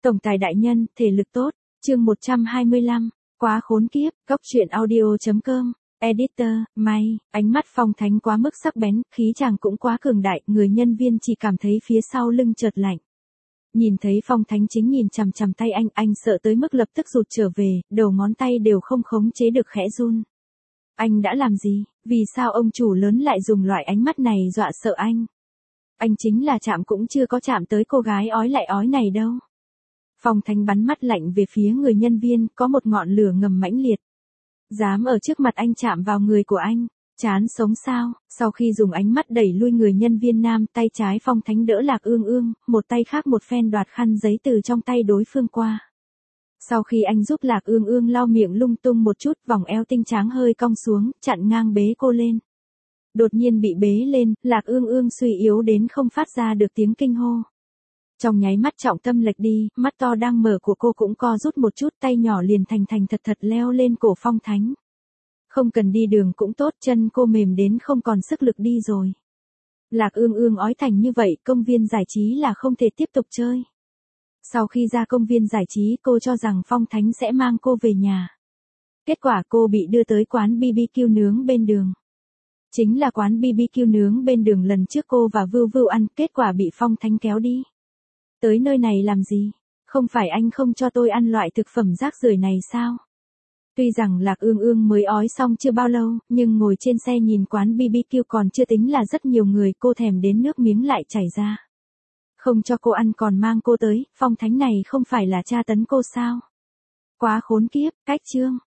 Tổng tài đại nhân, thể lực tốt. Chương 125. Quá khốn kiếp. Góc truyện audio.com. Editor, May. Ánh mắt Phong Thánh quá mức sắc bén, khí chàng cũng quá cường đại, người nhân viên chỉ cảm thấy phía sau lưng chợt lạnh. Nhìn thấy Phong Thánh chính nhìn chằm chằm tay anh sợ tới mức lập tức rụt trở về, đầu ngón tay đều không khống chế được khẽ run. Anh đã làm gì? Vì sao ông chủ lớn lại dùng loại ánh mắt này dọa sợ anh? Anh chính là chạm cũng chưa có chạm tới cô gái ói lại ói này đâu. Phong Thánh bắn mắt lạnh về phía người nhân viên, có một ngọn lửa ngầm mãnh liệt. Dám ở trước mặt anh chạm vào người của anh, chán sống sao? Sau khi dùng ánh mắt đẩy lui người nhân viên nam, tay trái Phong Thánh đỡ Lạc Ương Ương, một tay khác một phen đoạt khăn giấy từ trong tay đối phương qua. Sau khi anh giúp Lạc Ương Ương lau miệng lung tung một chút, vòng eo tinh tráng hơi cong xuống, chặn ngang bế cô lên. Đột nhiên bị bế lên, Lạc Ương Ương suy yếu đến không phát ra được tiếng kinh hô. Trong nháy mắt trọng tâm lệch đi, mắt to đang mở của cô cũng co rút một chút, tay nhỏ liền thành thật leo lên cổ Phong Thánh. Không cần đi đường cũng tốt, chân cô mềm đến không còn sức lực đi rồi. Lạc Ương Ương ói thành như vậy, công viên giải trí là không thể tiếp tục chơi. Sau khi ra công viên giải trí, cô cho rằng Phong Thánh sẽ mang cô về nhà. Kết quả cô bị đưa tới quán BBQ nướng bên đường. Chính là quán BBQ nướng bên đường lần trước cô và Vưu Vưu ăn, kết quả bị Phong Thánh kéo đi. Tới nơi này làm gì? Không phải anh không cho tôi ăn loại thực phẩm rác rưởi này sao? Tuy rằng Lạc Ương Ương mới ói xong chưa bao lâu, nhưng ngồi trên xe nhìn quán BBQ còn chưa tính là rất nhiều người, cô thèm đến nước miếng lại chảy ra. Không cho cô ăn còn mang cô tới, Phong Thánh này không phải là tra tấn cô sao? Quá khốn kiếp, cách chương.